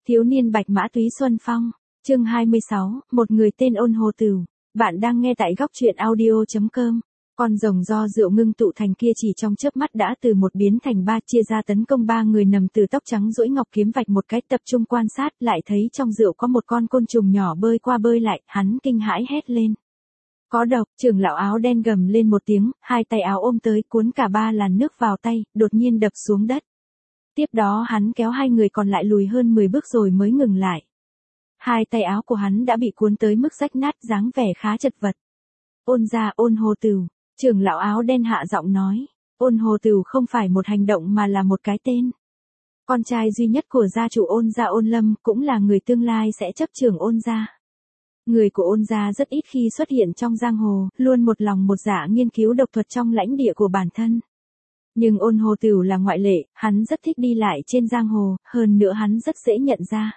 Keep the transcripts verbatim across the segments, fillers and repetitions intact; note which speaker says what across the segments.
Speaker 1: Thiếu niên bạch mã túy xuân phong, chương hai mươi sáu, một người tên Ôn Hồ Tửu. Bạn đang nghe tại góc truyện audio chấm com. Con rồng do rượu ngưng tụ thành kia chỉ trong chớp mắt đã từ một biến thành ba, chia ra tấn công ba người nằm từ tóc trắng duỗi ngọc kiếm vạch một cái, tập trung quan sát, lại thấy trong rượu có một con côn trùng nhỏ bơi qua bơi lại, hắn kinh hãi hét lên. Có độc, trưởng lão áo đen gầm lên một tiếng, hai tay áo ôm tới cuốn cả ba làn nước vào tay, đột nhiên đập xuống đất. Tiếp đó hắn kéo hai người còn lại lùi hơn mười bước rồi mới ngừng lại. Hai tay áo của hắn đã bị cuốn tới mức rách nát, dáng vẻ khá chật vật. Ôn gia, Ôn Hồ Tửu, trưởng lão áo đen hạ giọng nói. Ôn Hồ Tửu không phải một hành động mà là một cái tên. Con trai duy nhất của gia chủ Ôn gia Ôn Lâm, cũng là người tương lai sẽ chấp trưởng Ôn gia. Người của Ôn gia rất ít khi xuất hiện trong giang hồ, luôn một lòng một dạ nghiên cứu độc thuật trong lãnh địa của bản thân. Nhưng Ôn Hồ Tửu là ngoại lệ, hắn rất thích đi lại trên giang hồ, hơn nữa hắn rất dễ nhận ra.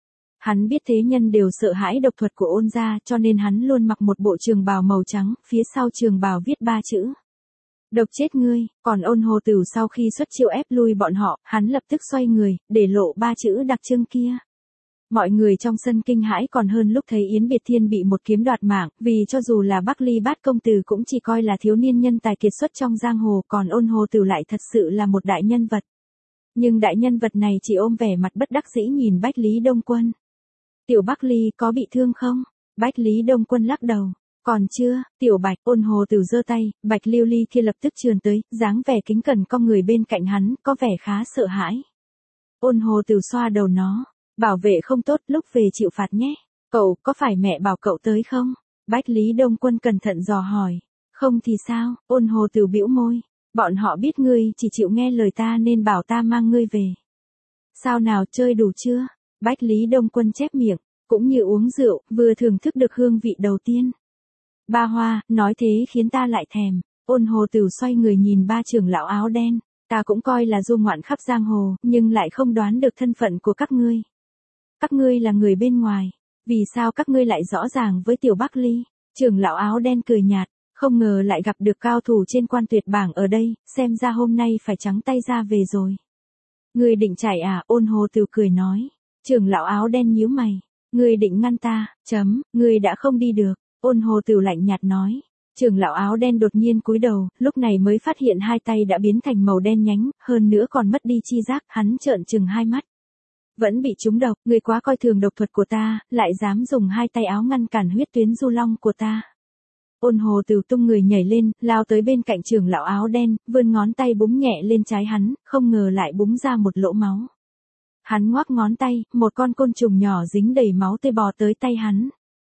Speaker 1: Hắn biết thế nhân đều sợ hãi độc thuật của Ôn gia, cho nên hắn luôn mặc một bộ trường bào màu trắng, phía sau trường bào viết ba chữ. Độc chết ngươi. Còn Ôn Hồ Tửu sau khi xuất chiêu ép lui bọn họ, hắn lập tức xoay người, để lộ ba chữ đặc trưng kia. Mọi người trong sân kinh hãi còn hơn lúc thấy Yến Biệt Thiên bị một kiếm đoạt mạng, vì cho dù là Bắc Ly Bát công tử cũng chỉ coi là thiếu niên nhân tài kiệt xuất trong giang hồ, còn Ôn Hồ Tửu lại thật sự là một đại nhân vật. Nhưng đại nhân vật này chỉ ôm vẻ mặt bất đắc dĩ nhìn Bách Lý Đông Quân. Tiểu Bắc Ly có bị thương không? Bách Lý Đông Quân lắc đầu. Còn chưa, Tiểu Bạch. Ôn Hồ Tửu giơ tay, Bạch Lưu Ly kia lập tức trườn tới, dáng vẻ kính cẩn cong người bên cạnh hắn, có vẻ khá sợ hãi. Ôn Hồ Tửu xoa đầu nó. Bảo vệ không tốt, lúc về chịu phạt nhé. Cậu, có phải mẹ bảo cậu tới không? Bách Lý Đông Quân cẩn thận dò hỏi. Không thì sao? Ôn Hồ Tửu bĩu môi. Bọn họ biết ngươi chỉ chịu nghe lời ta nên bảo ta mang ngươi về. Sao nào, chơi đủ chưa? Bách Lý Đông Quân chép miệng, cũng như uống rượu, vừa thưởng thức được hương vị đầu tiên. Ba Hoa, nói thế khiến ta lại thèm. Ôn Hồ Tửu xoay người nhìn ba trưởng lão áo đen. Ta cũng coi là du ngoạn khắp giang hồ, nhưng lại không đoán được thân phận của các ngươi. Các ngươi là người bên ngoài, vì sao các ngươi lại rõ ràng với Tiểu Bắc Ly? Trưởng lão áo đen cười nhạt, không ngờ lại gặp được cao thủ trên quan tuyệt bảng ở đây, xem ra hôm nay phải trắng tay ra về rồi. Ngươi định chạy à? Ôn Hồ Tửu cười nói. Trưởng lão áo đen nhíu mày, ngươi định ngăn ta? Chấm, ngươi đã không đi được. Ôn Hồ Tửu lạnh nhạt nói. Trưởng lão áo đen đột nhiên cúi đầu, lúc này mới phát hiện hai tay đã biến thành màu đen nhánh, hơn nữa còn mất đi chi giác, hắn trợn trừng hai mắt. Vẫn bị trúng độc, ngươi quá coi thường độc thuật của ta, lại dám dùng hai tay áo ngăn cản huyết tuyến du long của ta. Ôn Hồ Tửu tung người nhảy lên, lao tới bên cạnh trưởng lão áo đen, vươn ngón tay búng nhẹ lên trái hắn, không ngờ lại búng ra một lỗ máu. Hắn ngoắc ngón tay, một con côn trùng nhỏ dính đầy máu tươi bò tới tay hắn.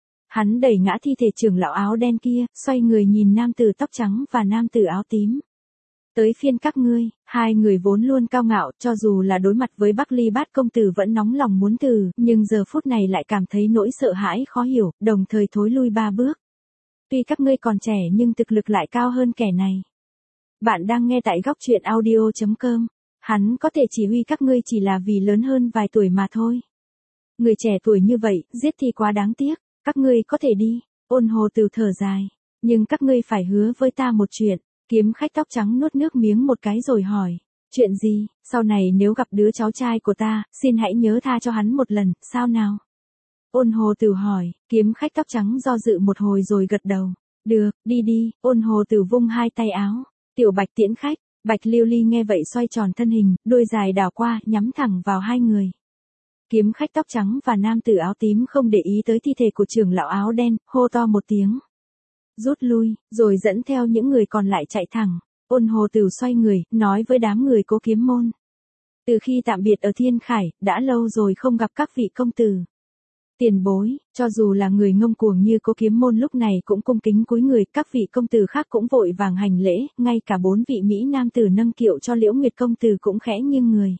Speaker 1: Hắn đẩy ngã thi thể trưởng lão áo đen kia, xoay người nhìn nam tử tóc trắng và nam tử áo tím. Tới phiên các ngươi. Hai người vốn luôn cao ngạo, cho dù là đối mặt với Bắc Ly Bát công tử vẫn nóng lòng muốn từ, nhưng giờ phút này lại cảm thấy nỗi sợ hãi khó hiểu, đồng thời thối lui ba bước. Tuy các ngươi còn trẻ nhưng thực lực lại cao hơn kẻ này. Bạn đang nghe tại góc truyện audio chấm com. Hắn có thể chỉ huy các ngươi chỉ là vì lớn hơn vài tuổi mà thôi. Người trẻ tuổi như vậy, giết thì quá đáng tiếc. Các ngươi có thể đi. Ôn Hồ Tửu thở dài. Nhưng các ngươi phải hứa với ta một chuyện. Kiếm khách tóc trắng nuốt nước miếng một cái rồi hỏi. Chuyện gì? Sau này nếu gặp đứa cháu trai của ta, xin hãy nhớ tha cho hắn một lần, sao nào? Ôn Hồ Tửu hỏi. Kiếm khách tóc trắng do dự một hồi rồi gật đầu. Được, đi đi. Ôn Hồ Tửu vung hai tay áo. Tiểu Bạch tiễn khách. Bạch Lưu Ly nghe vậy xoay tròn thân hình, đuôi dài đảo qua, nhắm thẳng vào hai người. Kiếm khách tóc trắng và nam tử áo tím không để ý tới thi thể của trưởng lão áo đen, hô to một tiếng. Rút lui, rồi dẫn theo những người còn lại chạy thẳng. Ôn Hồ Tửu xoay người, nói với đám người Cố Kiếm Môn. Từ khi tạm biệt ở Thiên Khải, đã lâu rồi không gặp các vị công tử. Tiền bối, cho dù là người ngông cuồng như Cố Kiếm Môn lúc này cũng cung kính cúi người, các vị công tử khác cũng vội vàng hành lễ, ngay cả bốn vị Mỹ nam tử nâng kiệu cho Liễu Nguyệt công tử cũng khẽ nghiêng người.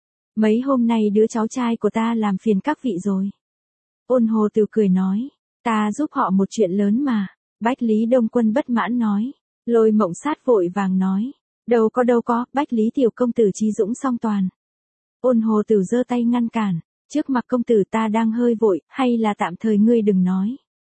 Speaker 1: Mấy hôm nay đứa cháu trai của ta làm phiền các vị rồi. Ôn Hồ Tửu cười nói, ta giúp họ một chuyện lớn mà. Bách Lý Đông Quân bất mãn nói. Lôi Mộng Sát vội vàng nói. Đâu có đâu có, Bách Lý tiểu công tử trí dũng song toàn. Ôn Hồ Tửu giơ tay ngăn cản. Trước mặt công tử ta đang hơi vội, hay là tạm thời ngươi đừng nói.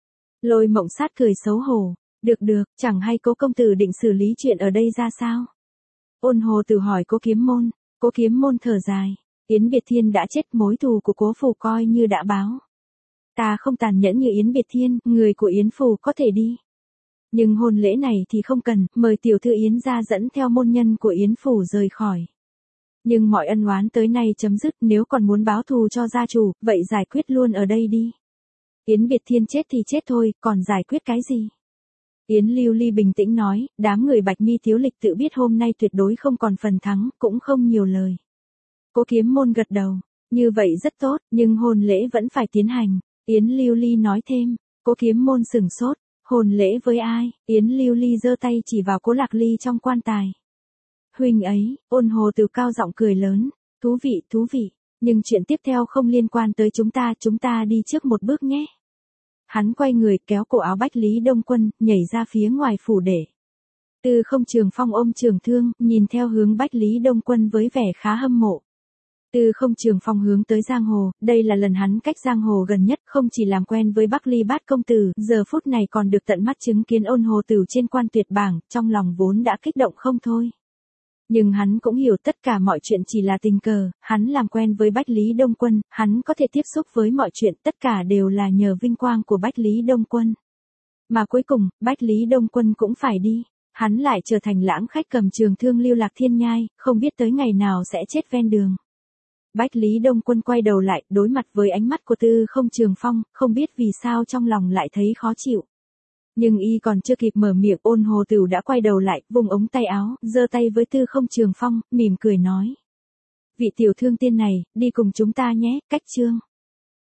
Speaker 1: Lôi Mộng Sát cười xấu hổ. Được được, chẳng hay Cố công tử định xử lý chuyện ở đây ra sao? Ôn Hồ Tửu hỏi Cố Kiếm Môn. Cố Kiếm Môn thở dài. Yến Biệt Thiên đã chết, mối thù của Cố Phủ coi như đã báo. Ta không tàn nhẫn như Yến Biệt Thiên, người của Yến Phủ có thể đi. Nhưng hôn lễ này thì không cần, mời tiểu thư Yến ra dẫn theo môn nhân của Yến Phủ rời khỏi. Nhưng mọi ân oán tới nay chấm dứt, nếu còn muốn báo thù cho gia chủ, vậy giải quyết luôn ở đây đi. Yến Biệt Thiên chết thì chết thôi, còn giải quyết cái gì? Yến Lưu Ly bình tĩnh nói, đám người Bạch Mi Tiếu Lịch tự biết hôm nay tuyệt đối không còn phần thắng, cũng không nhiều lời. Cố Kiếm Môn gật đầu, như vậy rất tốt, nhưng hôn lễ vẫn phải tiến hành. Yến Lưu Ly nói thêm, Cố Kiếm Môn sửng sốt, hôn lễ với ai? Yến Lưu Ly giơ tay chỉ vào Cố Lạc Ly trong quan tài. Huynh ấy, Ôn Hồ Từ cao giọng cười lớn, thú vị, thú vị, nhưng chuyện tiếp theo không liên quan tới chúng ta, chúng ta đi trước một bước nhé. Hắn quay người kéo cổ áo Bách Lý Đông Quân, nhảy ra phía ngoài phủ để. Tư Không Trường Phong ôm trường thương, nhìn theo hướng Bách Lý Đông Quân với vẻ khá hâm mộ. Tư Không Trường Phong hướng tới Giang Hồ, đây là lần hắn cách Giang Hồ gần nhất, không chỉ làm quen với Bắc Ly Bát công tử, giờ phút này còn được tận mắt chứng kiến Ôn Hồ Tử trên quan tuyệt bảng, trong lòng vốn đã kích động không thôi. Nhưng hắn cũng hiểu tất cả mọi chuyện chỉ là tình cờ, hắn làm quen với Bách Lý Đông Quân, hắn có thể tiếp xúc với mọi chuyện, tất cả đều là nhờ vinh quang của Bách Lý Đông Quân. Mà cuối cùng, Bách Lý Đông Quân cũng phải đi, hắn lại trở thành lãng khách cầm trường thương lưu lạc thiên nhai, không biết tới ngày nào sẽ chết ven đường. Bách Lý Đông Quân quay đầu lại, đối mặt với ánh mắt của Tư Không Trường Phong, không biết vì sao trong lòng lại thấy khó chịu. Nhưng y còn chưa kịp mở miệng, Ôn Hồ Tửu đã quay đầu lại, vùng ống tay áo, giơ tay với Tư Không Trường Phong, mỉm cười nói. Vị tiểu thương tiên này, đi cùng chúng ta nhé, cách chương.